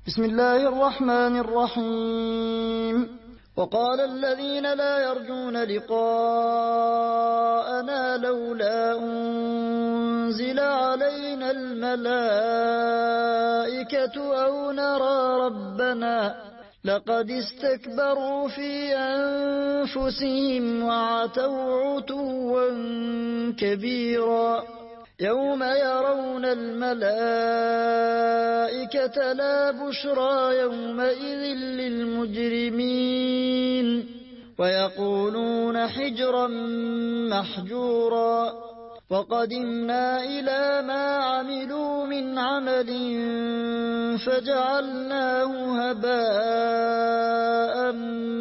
بسم الله الرحمن الرحيم. وقال الذين لا يرجون لقاءنا لولا أنزل علينا الملائكة أو نرى ربنا لقد استكبروا في أنفسهم وعتوا عتوا كبيرا. يوم يرون الملائكة لا بشرى يومئذ للمجرمين ويقولون حجرا محجورا. وقدمنا إلى ما عملوا من عمل فجعلناه هباء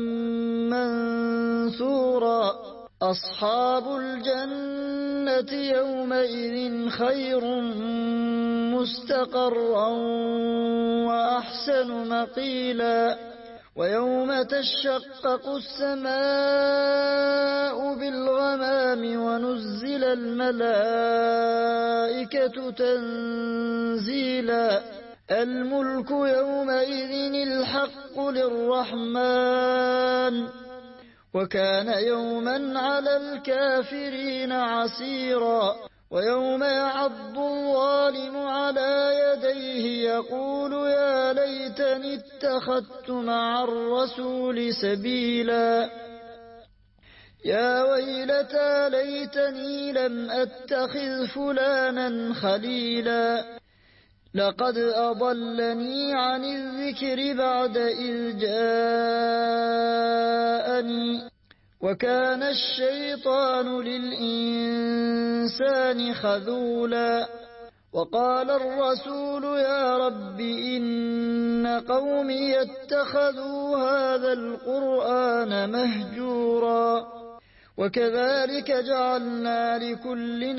منثورا. أصحاب الجنة يومئذ خير مستقرا وأحسن مقيلا. ويوم تشقق السماء بالغمام ونزل الملائكة تنزيلا. الملك يومئذ الحق للرحمن وكان يوما على الكافرين عسيرا. ويوم يعض الظالم على يديه يقول يا ليتني اتخذت مع الرسول سبيلا. يا ويلتى ليتني لم أتخذ فلانا خليلا لقد أضلني عن الذكر بعد إذ جاءني وكان الشيطان للإنسان خذولا. وقال الرسول يا رب إن قومي اتخذوا هذا القرآن مهجورا. وكذلك جعلنا لكل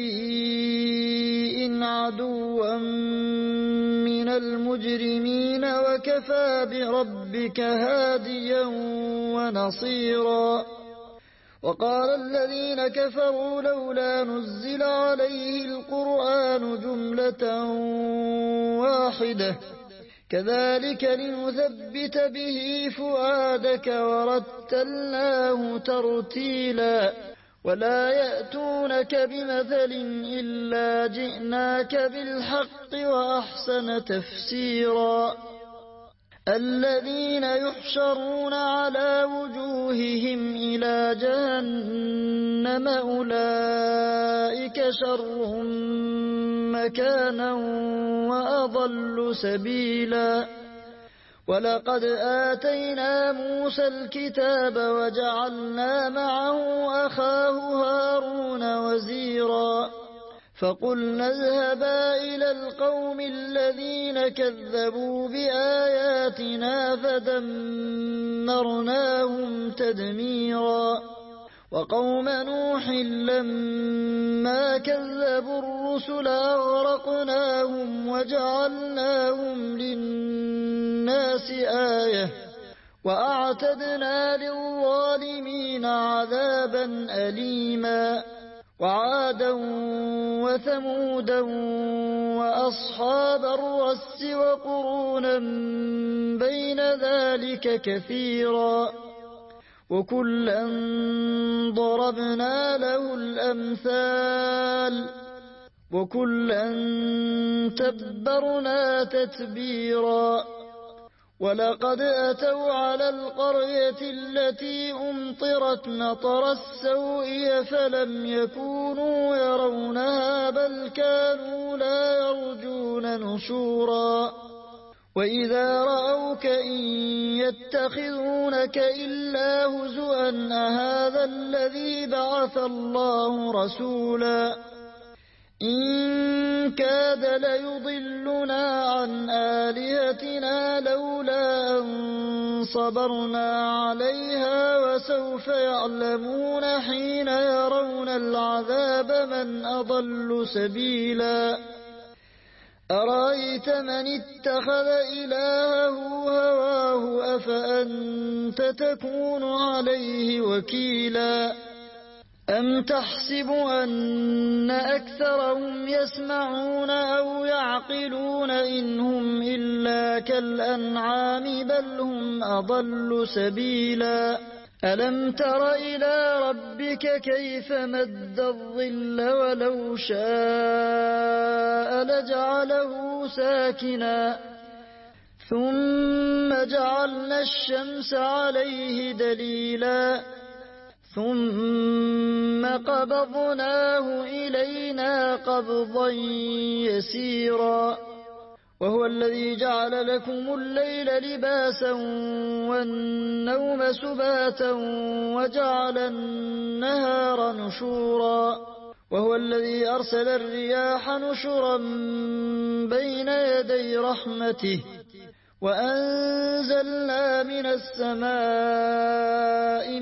نبي عدوا من المجرمين وكفى بربك هاديا ونصيرا. وقال الذين كفروا لولا نزل عليه القرآن جملة واحدة كذلك لنثبت به فؤادك ورتلناه ترتيلا. ولا يأتونك بمثل إلا جئناك بالحق وأحسن تفسيرا. الذين يحشرون على وجوههم إلى جهنم أولئك شر مكانا وأضل سبيلا. ولقد آتينا موسى الكتاب وجعلنا معه أخاه هارون وزيرا. فقلنا اذهبا إلى القوم الذين كذبوا بآياتنا فدمرناهم تدميرا. وقوم نوح لما كذبوا الرسل أغرقناهم وجعلناهم للناس آية وأعتدنا للظالمين عذابا أليما. وعادا وثمودا وأصحاب الرس وقرونا بين ذلك كثيرا. وكلا ضربنا له الأمثال وكلا تبرنا تتبيرا. ولقد أتوا على القرية التي أمطرت مطر السوء فلم يكونوا يرونها بل كانوا لا يرجون نشورا. وإذا رأوك إن يتخذونك إلا هزوا أهذا الذي بعث الله رسولا. إن كاد ليضلنا عن آلهتنا لولا أن صبرنا عليها وسوف يعلمون حين يرون العذاب من أضل سبيلا. أرأيت من اتخذ إلهه هواه أفأنت تكون عليه وكيلا. أم تحسب أن أكثرهم يسمعون أو يعقلون إن هم إلا كالأنعام بل هم أضل سبيلا ألم تر إلى ربك كيف مد الظل ولو شاء لجعله ساكنا ثم جعلنا الشمس عليه دليلا ثم قبضناه إلينا قبضا يسيرا وهو الذي جعل لكم الليل لباسا والنوم سباتا وجعل النهار نشورا وهو الذي أرسل الرياح نشرا بين يدي رحمته وأنزلنا من السماء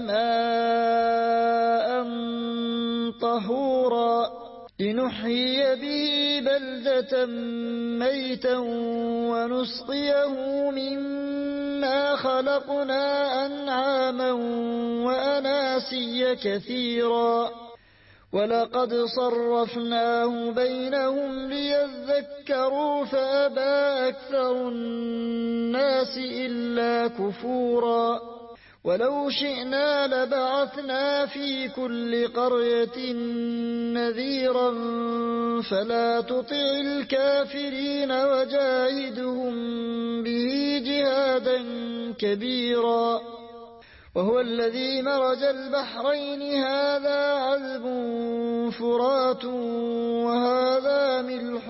ماء طهورا لنحيي به بلدة ميتا ونسقيه مما خلقنا أنعاما وأناسيا كثيرا ولقد صرفناه بينهم ليذكروا فأبى أكثر الناس إلا كفورا ولو شئنا لبعثنا في كل قرية نذيرا فلا تطع الكافرين وجاهدهم به جهادا كبيرا وهو الذي مرج البحرين هذا عذب فرات وهذا ملح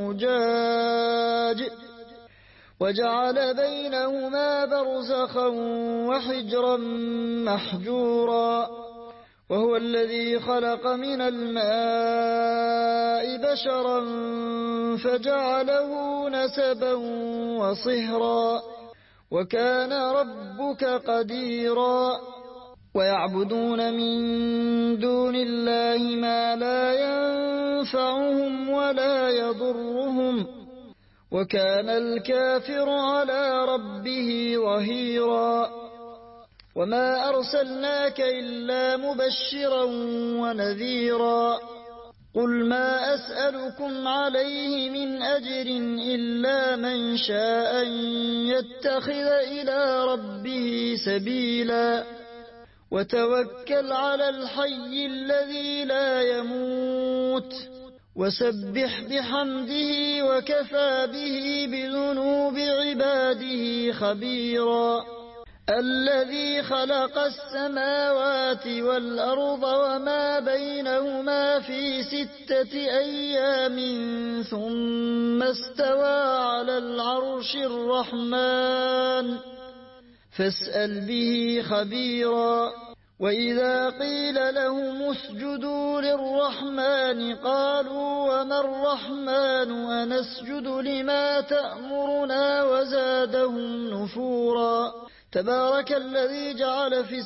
أجاج وجعل بينهما برزخا وحجرا محجورا وهو الذي خلق من الماء بشرا فجعله نسبا وصهرا وكان ربك قديرا ويعبدون من دون الله ما لا ينفعهم ولا يضرهم وكان الكافر على ربه ظهيرا وما أرسلناك إلا مبشرا ونذيرا قل ما أسألكم عليه من أجر إلا من شاء أن يتخذ إلى ربه سبيلا وتوكل على الحي الذي لا يموت وسبح بحمده وكفى به بذنوب عباده خبيرا الذي خلق السماوات والأرض وما بينهما في 6 أيام ثم استوى على العرش الرحمن فاسأل به خبيرا وإذا قيل لهم اسجدوا للرحمن قالوا وما الرحمن أنسجد لما تأمرنا وزادهم نفورا تبارك الذي جعل في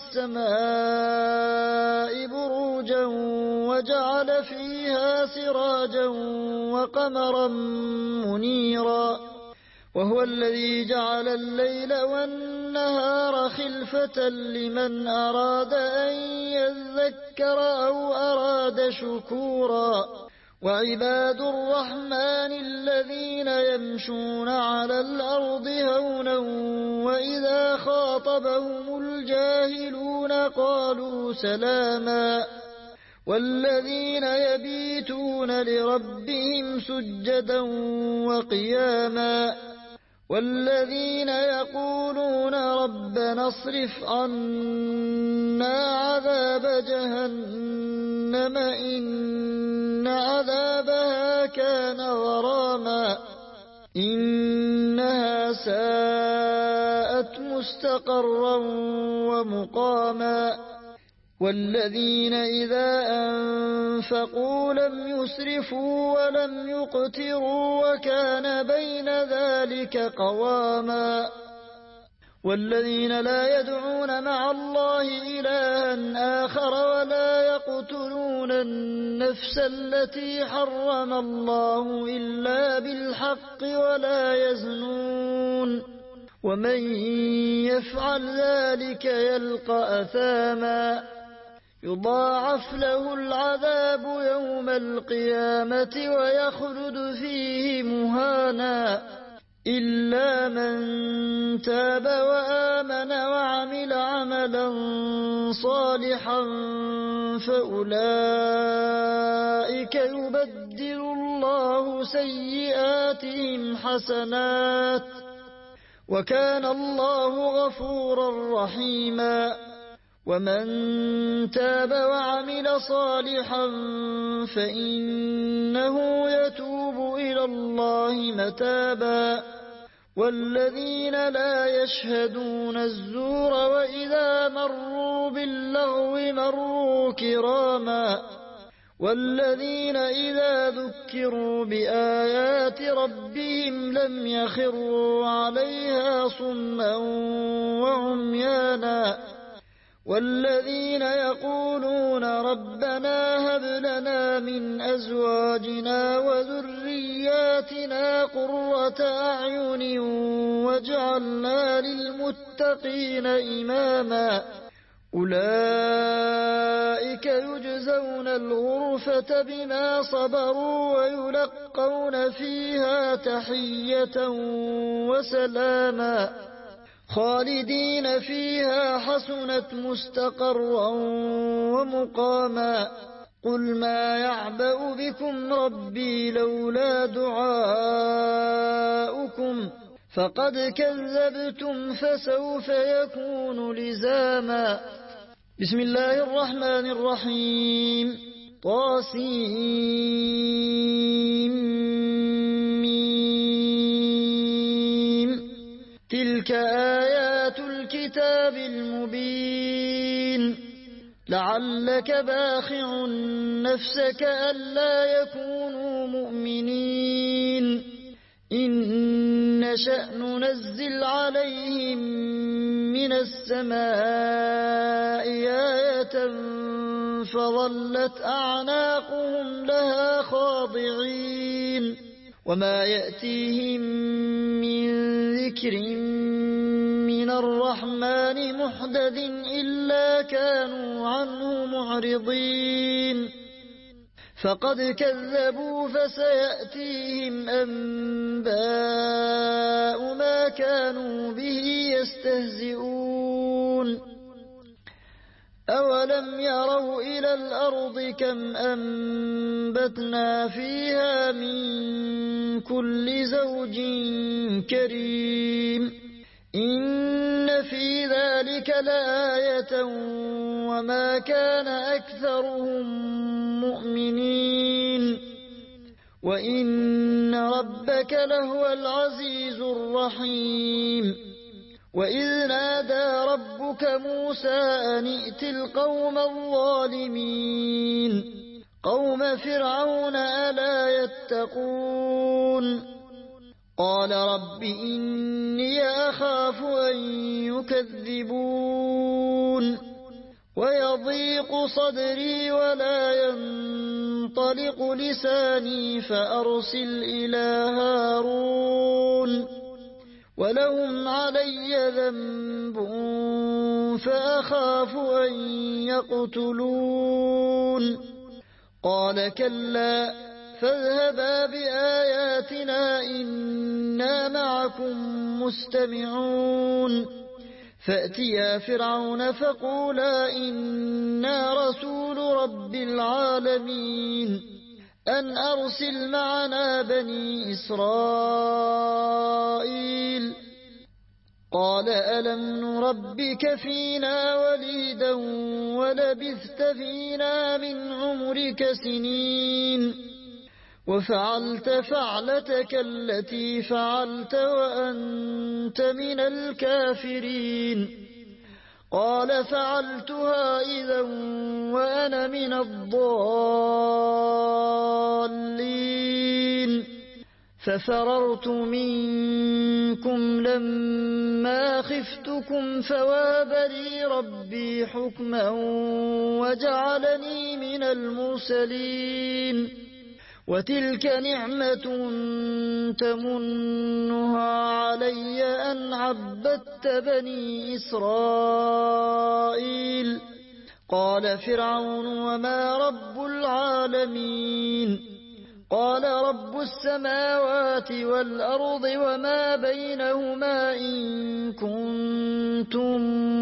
السماء بروجا وجعل فيها سراجا وقمرا منيرا وهو الذي جعل الليل والنهار خلفة لمن أراد أن يذكر أو أراد شكورا وعباد الرحمن الذين يمشون على الأرض هونا وإذا خاطبهم الجاهلون قالوا سلاما والذين يبيتون لربهم سجدا وقياما والذين يقولون ربنا اصرف عنا عذاب جهنم إن عذابها كان غراما إنها ساءت مستقرا ومقاما والذين إذا أنفقوا لم يسرفوا ولم يقتروا وكان بين ذلك قواما والذين لا يدعون مع الله إلها آخر ولا يقتلون النفس التي حرم الله إلا بالحق ولا يزنون ومن يفعل ذلك يلقى أثاما يضاعف له العذاب يوم القيامة ويخلد فيه مهانا إلا من تاب وآمن وعمل عملا صالحا فأولئك يبدل الله سيئاتهم حسنات وكان الله غفورا رحيما ومن تاب وعمل صالحا فإنه يتوب إلى الله متابا والذين لا يشهدون الزور وإذا مروا باللغو مروا كراما والذين إذا ذكروا بآيات ربهم لم يخروا عليها صما وعميانا والذين يقولون ربنا هب لنا من أزواجنا وذرياتنا قرة أعين واجعلنا للمتقين إماما أولئك يجزون الغرفة بما صبروا ويلقون فيها تحية وسلاما خالدين فيها حسنت مستقرا ومقاما قل ما يعبأ بكم ربي لولا دعاؤكم فقد كذبتم فسوف يكون لزاما بسم الله الرحمن الرحيم طاسيم تلك آيات الكتاب المبين لعلك باخع نفسك ألا يكونوا مؤمنين إن نشأ ننزل عليهم من السماء آية فظلت أعناقهم لها خاضعين وما يأتيهم من ذكر من الرحمن محدث إلا كانوا عنه معرضين فقد كذبوا فسيأتيهم أنباء ما كانوا به يستهزئون أولم يروا إلى الأرض كم أنبتنا فيها من كل زوج كريم إن في ذلك لآية وما كان أكثرهم مؤمنين وإن ربك لهو العزيز الرحيم وإذ نادى ربك موسى أن ائت القوم الظالمين قوم فرعون ألا يتقون قال رب إني أخاف أن يكذبون ويضيق صدري ولا ينطلق لساني فأرسل إلى هارون ولهم علي ذنب فأخاف أن يقتلون قال كلا فاذهبا بآياتنا إنا معكم مستمعون فأتيا فرعون فقولا إنا رسول رب العالمين أن أرسل معنا بني إسرائيل قال ألم نربك فينا وليدا ولبثت فينا من عمرك سنين وفعلت فعلتك التي فعلت وأنت من الكافرين قال فعلتها إذا وأنا من الضالين ففررت منكم لما خفتكم فوهب لي ربي حكما وجعلني من المرسلين وتلك نعمة تمنها علي أن عبدت بني إسرائيل قال فرعون وما رب العالمين قال رب السماوات والأرض وما بينهما إن كنتم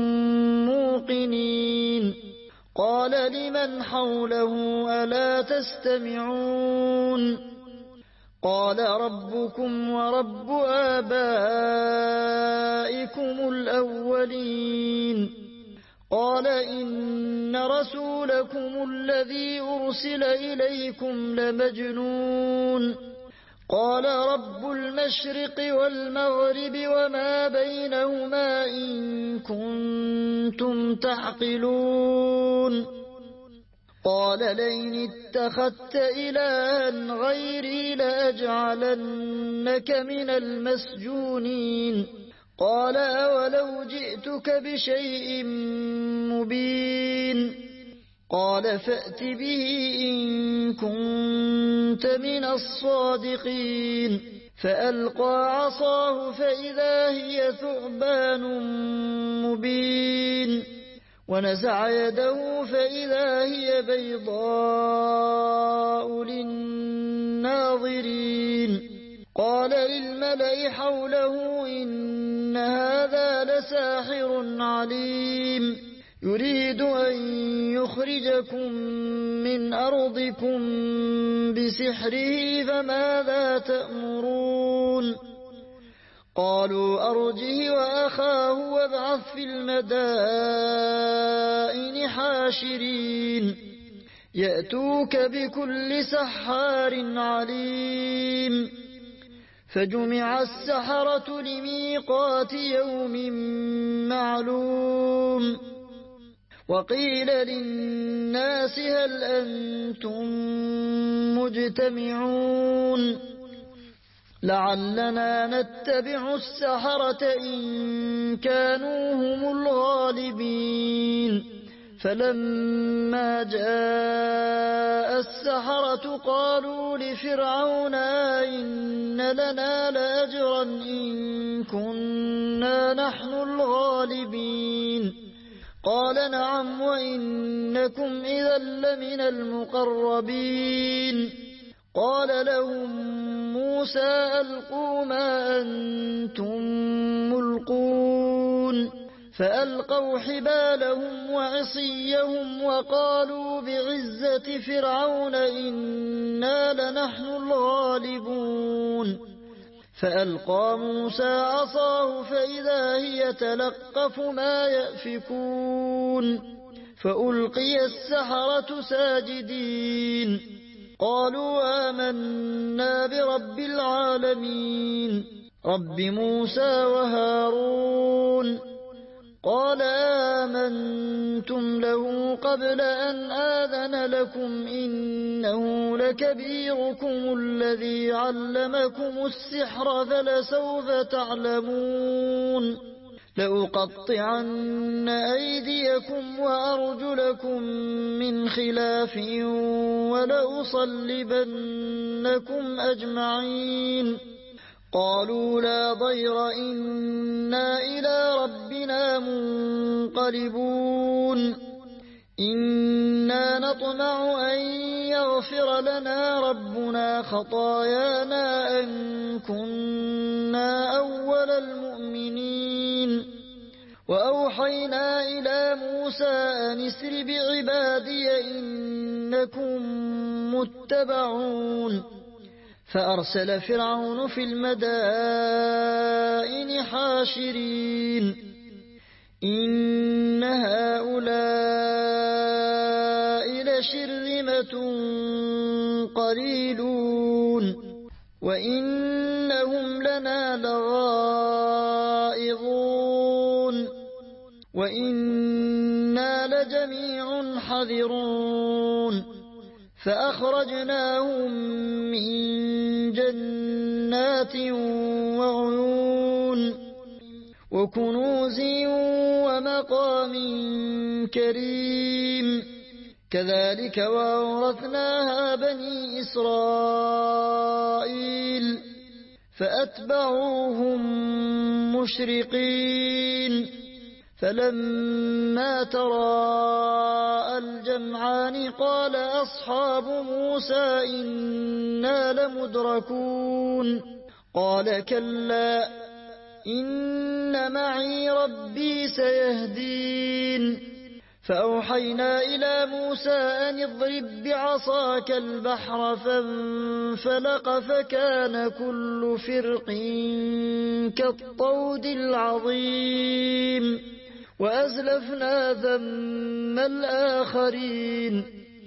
موقنين قال لمن حوله ألا تستمعون قال ربكم ورب آبائكم الأولين قال إن رسولكم الذي أرسل إليكم لمجنون قال رب المشرق والمغرب وما بينهما إن كنتم تعقلون قال لئن اتخذت إلها غيري لأجعلنك من المسجونين قال أولو جئتك بشيء مبين قال فأت به إن كنت من الصادقين فألقى عصاه فإذا هي ثعبان مبين ونزع يده فإذا هي بيضاء للناظرين قال للملأ حوله إن هذا لساحر عليم يريد أن يخرجكم من أرضكم بسحره فماذا تأمرون قالوا أرجه وأخاه وابعث في المدائن حاشرين يأتوك بكل سحار عليم فجمع السحرة لميقات يوم معلوم وقيل للناس هل أنتم مجتمعون لعلنا نتبع السحرة إن كانوا هم الغالبين فلما جاء السحرة قالوا لفرعون إن لنا لأجرا إن كنا نحن الغالبين قال نعم وإنكم إذا لمن المقربين قال لهم موسى ألقوا ما أنتم ملقون فألقوا حبالهم وعصيهم وقالوا بعزة فرعون إنا لنحن الغالبون فألقى موسى عصاه فإذا هي تلقف ما يأفكون فألقي السحرة ساجدين قالوا آمنا برب العالمين رب موسى وهارون قال آمنتم له قبل أن آذن لكم إنه لكبيركم الذي علمكم السحر فلسوف تعلمون لأقطعن أيديكم وأرجلكم من خلاف ولأصلبنكم أجمعين قالوا لا ضير إنا إلى ربنا منقلبون إنا نطمع أن يغفر لنا ربنا خطايانا أن كنا أول المؤمنين وأوحينا إلى موسى أن اسر بعبادي إنكم متبعون فأرسل فرعون في المدائن حاشرين إن هؤلاء لشرذمة قليلون وإنهم لنا لغائظون وإنا لجميع حذرون فأخرجناهم من جنات وعيون وكنوز ومقام كريم كذلك وأورثناها بني إسرائيل فأتبعوهم مشرقين فلما تراءى الجمعان قال أصحاب موسى إنا لمدركون قال كلا إن معي ربي سيهدين فأوحينا إلى موسى أن اضرب بعصاك البحر فانفلق فكان كل فرق كالطود العظيم وأزلفنا ثم الآخرين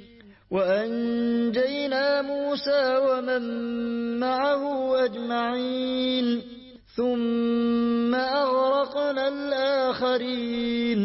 وأنجينا موسى ومن معه أجمعين ثم أغرقنا الآخرين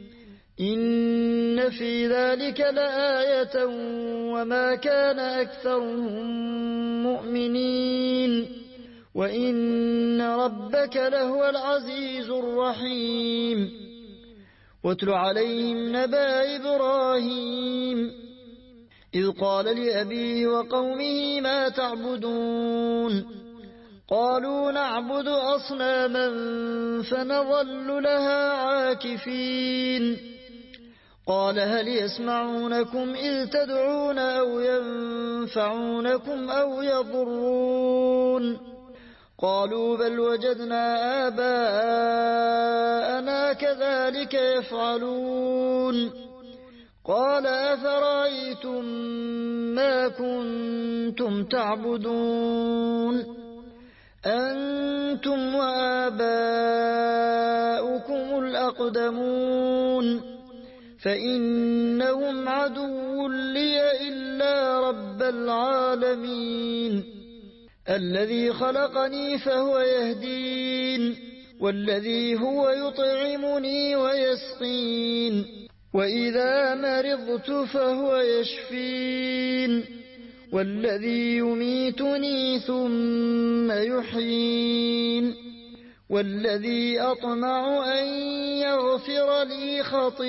إن في ذلك لآية وما كان أكثرهم مؤمنين وإن ربك لهو العزيز الرحيم واتل عليهم نبأ إبراهيم إذ قال لأبيه وقومه ما تعبدون قالوا نعبد أصناما فنظل لها عاكفين قال هل يسمعونكم إذ تدعون أو ينفعونكم أو يضرون قالوا بل وجدنا آباءنا كذلك يفعلون قال أفرأيتم ما كنتم تعبدون أنتم وآباؤكم الأقدمون فإنهم عدو لي إلا رب العالمين الذي خلقني فهو يهدين والذي هو يطعمني ويسقين وإذا مرضت فهو يشفين والذي يميتني ثم يحيين والذي أطمع أن يغفر لي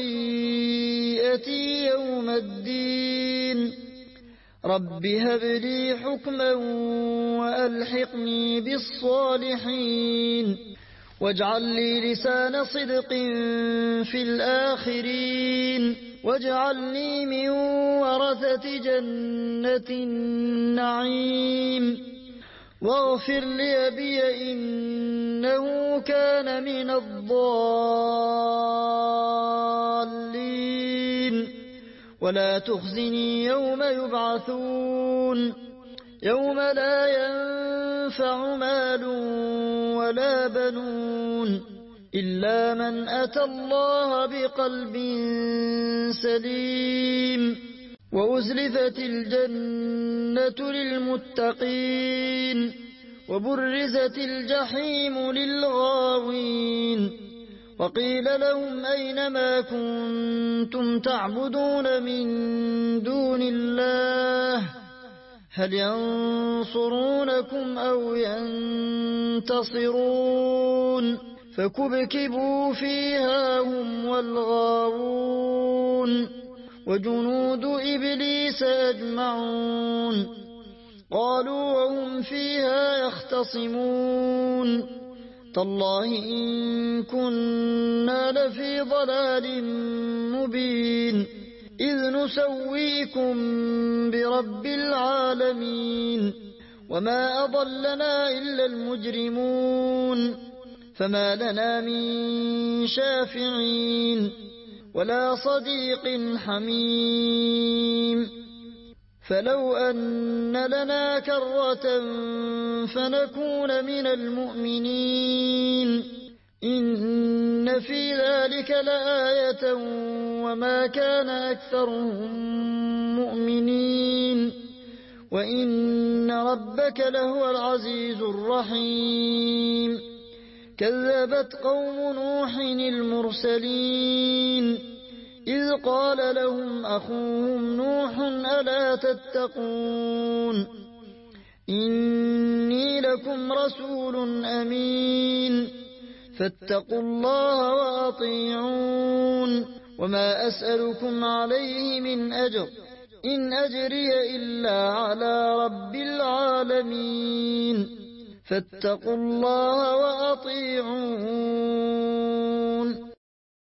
خطيئتي يوم الدين رب هب لي حكما وألحقني بالصالحين واجعل لي لسان صدق في الآخرين واجعلني من ورثة جنة النعيم واغفر لأبي إنه كان من الضالين ولا تخزني يوم يبعثون يوم لا ينفع مال ولا بنون إلا من أتى الله بقلب سليم وأزلفت الجنة للمتقين وبرزت الجحيم للغاوين وقيل لهم أين ما كنتم تعبدون من دون الله هل ينصرونكم أو ينتصرون فكبكبوا فيها هم والغاوون وجنود إبليس أجمعون قالوا وهم فيها يختصمون تالله إن كنا لفي ضلال مبين إذ نسويكم برب العالمين وما أضلنا إلا المجرمون فما لنا من شافعين ولا صديق حميم فلو أن لنا كرة فنكون من المؤمنين إن في ذلك لآية وما كان أكثرهم مؤمنين وإن ربك لهو العزيز الرحيم كذبت قوم نوح المرسلين إذ قال لهم أخوهم نوح ألا تتقون إني لكم رسول أمين فاتقوا الله وأطيعون وما أسألكم عليه من أجر إن أجري إلا على رب العالمين فاتقوا الله وأطيعون